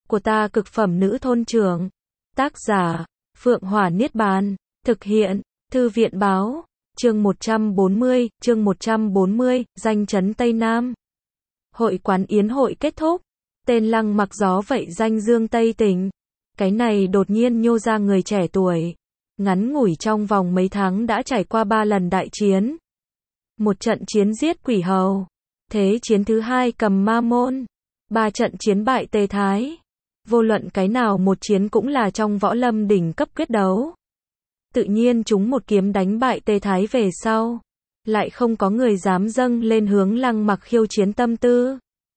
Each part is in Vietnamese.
của ta cực phẩm nữ thôn trưởng. Tác giả, Phượng Hỏa Niết Bàn. Thực hiện, Thư viện Báo. Chương 140, danh chấn Tây Nam. Hội quán yến hội kết thúc. Tên Lăng Mặc gió vậy danh dương Tây Tỉnh. Cái này đột nhiên nhô ra người trẻ tuổi. Ngắn ngủi trong vòng mấy tháng đã trải qua 3 lần đại chiến. Một trận chiến giết quỷ hầu. Thế chiến thứ 2 cầm Ma Môn. 3 trận chiến bại Tề Thái. Vô luận cái nào một chiến cũng là trong võ lâm đỉnh cấp quyết đấu. Tự nhiên chúng một kiếm đánh bại Tề Thái về sau. Lại không có người dám dâng lên hướng Lăng Mặc khiêu chiến tâm tư.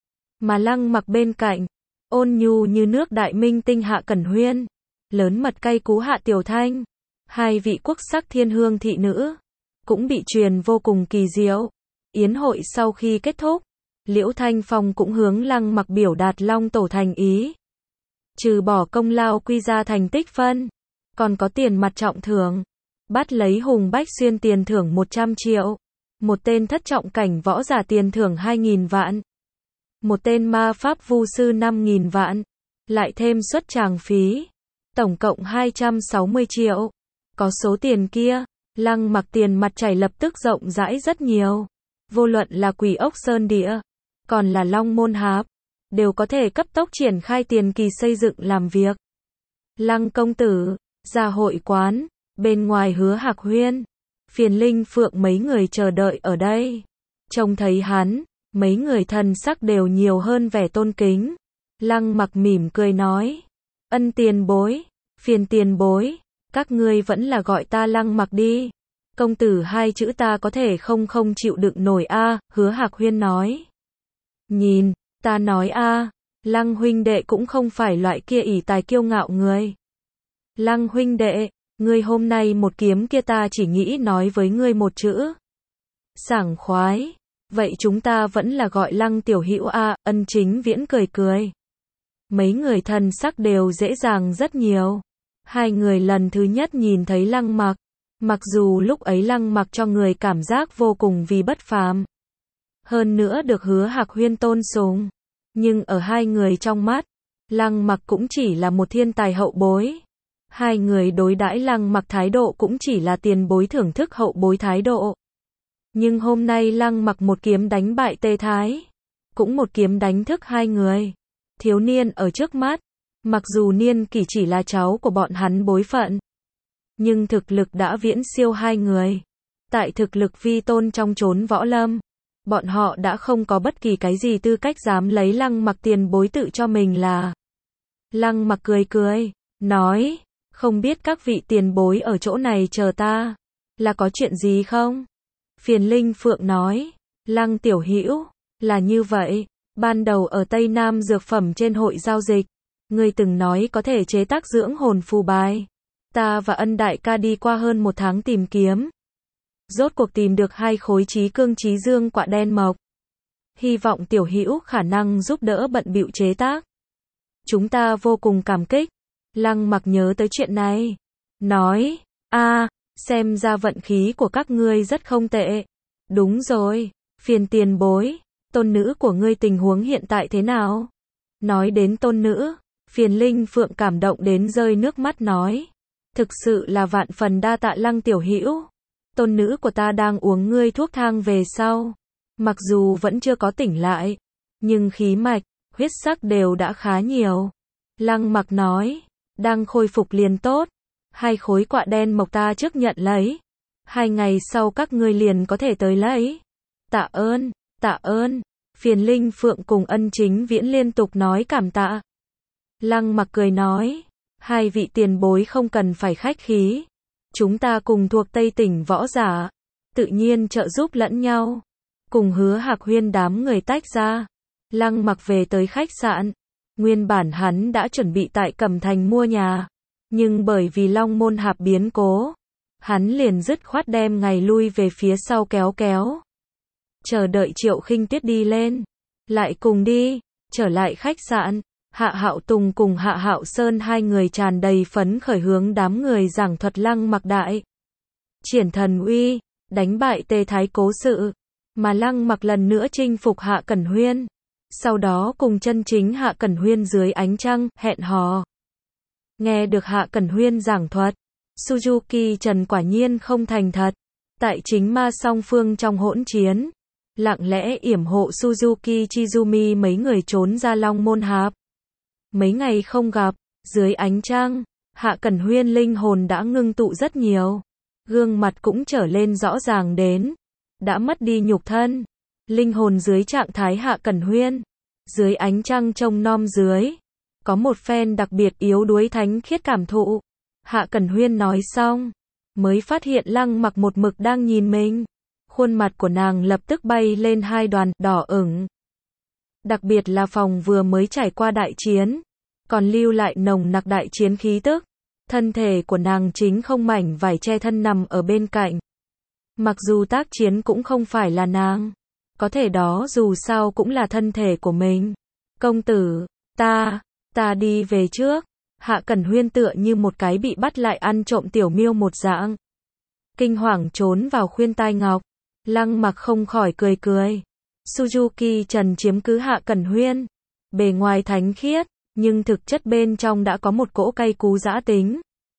Mà Lăng Mặc bên cạnh, ôn nhu như nước đại minh tinh Hạ Cẩn Huyên, lớn mật cay cú Hạ Tiểu Thanh, 2 vị quốc sắc thiên hương thị nữ, cũng bị truyền vô cùng kỳ diệu. Yến hội sau khi kết thúc, Liễu Thanh Phong cũng hướng Lăng Mặc biểu đạt Long Tổ thành ý. Trừ bỏ công lao quy ra thành tích phân, còn có tiền mặt trọng thưởng. Bắt lấy Hùng Bách Xuyên tiền thưởng 100 triệu. Một tên thất trọng cảnh võ giả tiền thưởng 2.000 vạn. Một tên ma pháp vu sư 5.000 vạn. Lại thêm suất tràng phí. Tổng cộng 260 triệu. Có số tiền kia, Lăng Mặc tiền mặt chảy lập tức rộng rãi rất nhiều. Vô luận là Quỷ Ốc Sơn Địa, còn là Long Môn Hạp, đều có thể cấp tốc triển khai tiền kỳ xây dựng làm việc. Lăng công tử, ra hội quán, bên ngoài Hứa Hạc Huyên, Phiền Linh Phượng mấy người chờ đợi ở đây. Trông thấy hắn, mấy người thần sắc đều nhiều hơn vẻ tôn kính. Lăng Mặc mỉm cười nói, Ân tiền bối, Phiền tiền bối, các ngươi vẫn là gọi ta Lăng Mặc đi. Công tử 2 chữ ta có thể không chịu đựng nổi a. Hứa Hạc Huyên nói. Nhìn, ta nói a, Lăng huynh đệ cũng không phải loại kia ỷ tài kiêu ngạo người. Lăng huynh đệ, ngươi hôm nay một kiếm kia ta chỉ nghĩ nói với ngươi một chữ. Sảng khoái. Vậy chúng ta vẫn là gọi Lăng tiểu hữu a. Ân Chính Viễn cười cười. Mấy người thần sắc đều dễ dàng rất nhiều. 2 người lần thứ nhất nhìn thấy Lăng Mặc. Mặc dù lúc ấy Lăng Mặc cho người cảm giác vô cùng vì bất phàm. Hơn nữa được Hứa Hạc Huyên tôn sùng. Nhưng ở 2 người trong mắt, Lăng Mặc cũng chỉ là một thiên tài hậu bối. 2 người đối đãi Lăng Mặc thái độ cũng chỉ là tiền bối thưởng thức hậu bối thái độ. Nhưng hôm nay Lăng Mặc một kiếm đánh bại Tề Thái, cũng một kiếm đánh thức 2 người. Thiếu niên ở trước mắt, mặc dù niên kỷ chỉ là cháu của bọn hắn bối phận, nhưng thực lực đã viễn siêu 2 người. Tại thực lực vi tôn trong chốn võ lâm, bọn họ đã không có bất kỳ cái gì tư cách dám lấy Lăng Mặc tiền bối tự cho mình là. Lăng Mặc cười cười, nói, không biết các vị tiền bối ở chỗ này chờ ta, là có chuyện gì không? Phiền Linh Phượng nói, Lăng tiểu hữu, là như vậy, ban đầu ở Tây Nam dược phẩm trên hội giao dịch, ngươi từng nói có thể chế tác dưỡng hồn phù bài. Ta và Ân đại ca đi qua hơn 1 tháng tìm kiếm. Rốt cuộc tìm được 2 khối trí cương trí dương quạ đen mộc. Hy vọng tiểu hữu khả năng giúp đỡ bận bịu chế tác. Chúng ta vô cùng cảm kích. Lăng Mặc nhớ tới chuyện này. Nói, xem ra vận khí của các ngươi rất không tệ. Đúng rồi, Phiền tiền bối, tôn nữ của ngươi tình huống hiện tại thế nào? Nói đến tôn nữ, Phiền Linh Phượng cảm động đến rơi nước mắt nói. Thực sự là vạn phần đa tạ Lăng tiểu hữu. Tôn nữ của ta đang uống ngươi thuốc thang về sau. Mặc dù vẫn chưa có tỉnh lại, nhưng khí mạch, huyết sắc đều đã khá nhiều. Lăng Mặc nói, đang khôi phục liền tốt. 2 khối quạ đen mộc ta trước nhận lấy. 2 ngày sau các ngươi liền có thể tới lấy. Tạ ơn, tạ ơn. Phiền Linh Phượng cùng Ân Chính Viễn liên tục nói cảm tạ. Lăng Mặc cười nói, 2 vị tiền bối không cần phải khách khí. Chúng ta cùng thuộc Tây Tỉnh võ giả, tự nhiên trợ giúp lẫn nhau. Cùng Hứa Hạc Huyên đám người tách ra. Lăng Mặc về tới khách sạn. Nguyên bản hắn đã chuẩn bị tại Cẩm Thành mua nhà, nhưng bởi vì Long Môn Hạp biến cố, hắn liền dứt khoát đem ngày lui về phía sau kéo. Chờ đợi Triệu Khinh Tuyết đi lên, lại cùng đi. Trở lại khách sạn, Hạ Hạo Tùng cùng Hạ Hạo Sơn 2 người tràn đầy phấn khởi hướng đám người giảng thuật Lăng Mặc đại triển thần uy, đánh bại Tề Thái cố sự, mà Lăng Mặc lần nữa chinh phục Hạ Cẩn Huyên. sau đó cùng chân chính Hạ Cẩn Huyên dưới ánh trăng, hẹn hò. Nghe được Hạ Cẩn Huyên giảng thuật, Suzuki Trần quả nhiên không thành thật. Tại chính ma song phương trong hỗn chiến, lặng lẽ yểm hộ Suzuki Chizumi mấy người trốn ra Long Môn Hạp. Mấy ngày không gặp, dưới ánh trăng, Hạ Cẩn Huyên linh hồn đã ngưng tụ rất nhiều. Gương mặt cũng trở lên rõ ràng đến. Đã mất đi nhục thân. Linh hồn dưới trạng thái Hạ Cẩn Huyên. Dưới ánh trăng trông nom dưới. Có một phen đặc biệt yếu đuối thánh khiết cảm thụ. Hạ Cẩn Huyên nói xong. Mới phát hiện Lăng Mặc một mực đang nhìn mình. Khuôn mặt của nàng lập tức bay lên hai đoàn đỏ ửng. Đặc biệt là phòng vừa mới trải qua đại chiến. Còn lưu lại nồng nặc đại chiến khí tức. Thân thể của nàng chính không mảnh vải che thân nằm ở bên cạnh. Mặc dù tác chiến cũng không phải là nàng. Có thể đó dù sao cũng là thân thể của mình. Công tử, ta đi về trước. Hạ Cẩn Huyên tựa như một cái bị bắt lại ăn trộm tiểu miêu một dạng. Kinh hoàng trốn vào khuyên tai ngọc. Lăng Mặc không khỏi cười cười. Suzuki Trần chiếm cứ Hạ Cẩn Huyên. Bề ngoài thánh khiết, nhưng thực chất bên trong đã có một cỗ cay cú dã tính.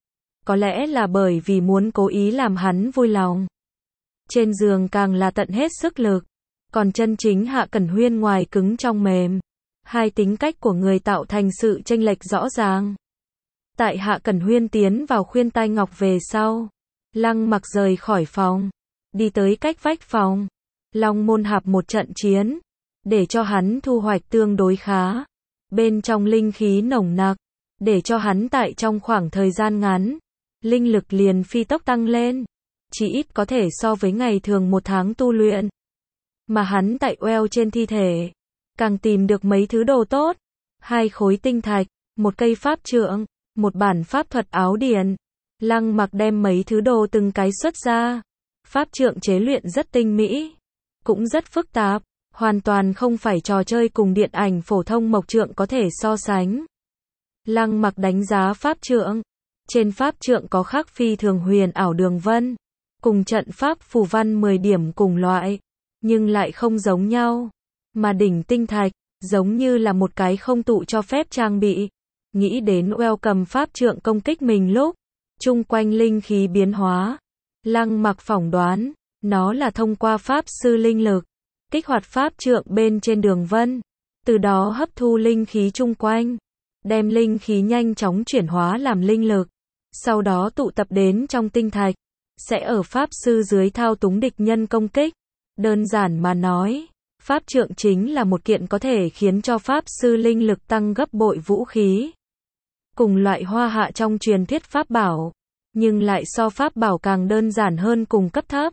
Có lẽ là bởi vì muốn cố ý làm hắn vui lòng. Trên giường càng là tận hết sức lực. Còn chân chính Hạ Cẩn Huyên ngoài cứng trong mềm. Hai tính cách của người tạo thành sự chênh lệch rõ ràng. Tại Hạ Cẩn Huyên tiến vào khuyên tai ngọc về sau. Lăng Mặc rời khỏi phòng. Đi tới cách vách phòng. Long Môn Hạp một trận chiến. Để cho hắn thu hoạch tương đối khá. Bên trong linh khí nồng nặc. Để cho hắn tại trong khoảng thời gian ngắn. Linh lực liền phi tốc tăng lên. Chỉ ít có thể so với ngày thường một tháng tu luyện. Mà hắn tại oeo trên thi thể. Càng tìm được mấy thứ đồ tốt. 2 khối tinh thạch. Một cây pháp trượng. Một bản pháp thuật áo điển. Lăng Mặc đem mấy thứ đồ từng cái xuất ra. Pháp trượng chế luyện rất tinh mỹ. Cũng rất phức tạp. Hoàn toàn không phải trò chơi cùng điện ảnh phổ thông mộc trượng có thể so sánh. Lăng Mặc đánh giá pháp trượng. Trên pháp trượng có khắc phi thường huyền ảo đường vân. Cùng trận pháp phù văn 10 điểm cùng loại. Nhưng lại không giống nhau. Mà đỉnh tinh thạch, giống như là một cái không tụ cho phép trang bị. Nghĩ đến oeo cầm pháp trượng công kích mình lúc. Chung quanh linh khí biến hóa. Lăng Mặc phỏng đoán. Nó là thông qua pháp sư linh lực. Kích hoạt pháp trượng bên trên đường vân. Từ đó hấp thu linh khí chung quanh. Đem linh khí nhanh chóng chuyển hóa làm linh lực. Sau đó tụ tập đến trong tinh thạch. Sẽ ở pháp sư dưới thao túng địch nhân công kích. Đơn giản mà nói. Pháp trượng chính là một kiện có thể khiến cho pháp sư linh lực tăng gấp bội vũ khí. Cùng loại hoa hạ trong truyền thuyết pháp bảo. Nhưng lại so pháp bảo càng đơn giản hơn cùng cấp thấp.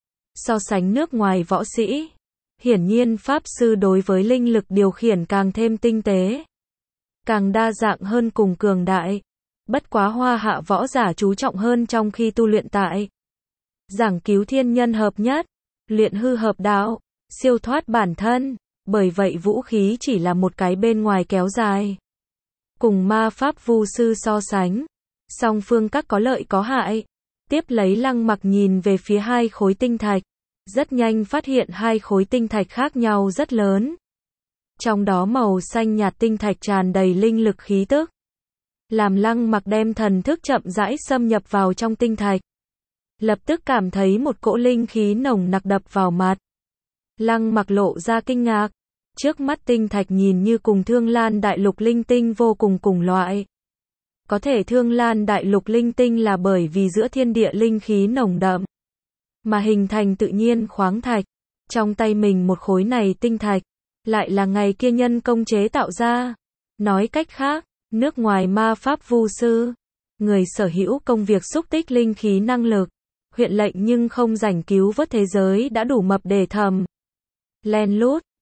So sánh nước ngoài võ sĩ. Hiển nhiên pháp sư đối với linh lực điều khiển càng thêm tinh tế. Càng đa dạng hơn cùng cường đại. Bất quá hoa hạ võ giả chú trọng hơn trong khi tu luyện tại. Giảng cứu thiên nhân hợp nhất. Luyện hư hợp đạo. Siêu thoát bản thân. Bởi vậy vũ khí chỉ là một cái bên ngoài kéo dài. Cùng ma pháp vu sư so sánh. Song phương các có lợi có hại. Tiếp lấy Lăng Mặc nhìn về phía 2 khối tinh thạch. Rất nhanh phát hiện 2 khối tinh thạch khác nhau rất lớn. Trong đó màu xanh nhạt tinh thạch tràn đầy linh lực khí tức. Làm Lăng Mặc đem thần thức chậm rãi xâm nhập vào trong tinh thạch. Lập tức cảm thấy một cỗ linh khí nồng nặc đập vào mặt. Lăng Mặc lộ ra kinh ngạc. Trước mắt tinh thạch nhìn như cùng Thương Lan Đại Lục linh tinh vô cùng cùng loại. Có thể Thương Lan Đại Lục linh tinh là bởi vì giữa thiên địa linh khí nồng đậm. Mà hình thành tự nhiên khoáng thạch. Trong tay mình một khối này tinh thạch. Lại là ngày kia nhân công chế tạo ra. Nói cách khác, nước ngoài ma pháp vu sư. Người sở hữu công việc xúc tích linh khí năng lực. Huyện lệnh nhưng không rảnh cứu vớt thế giới đã đủ mập để thầm. Len lút,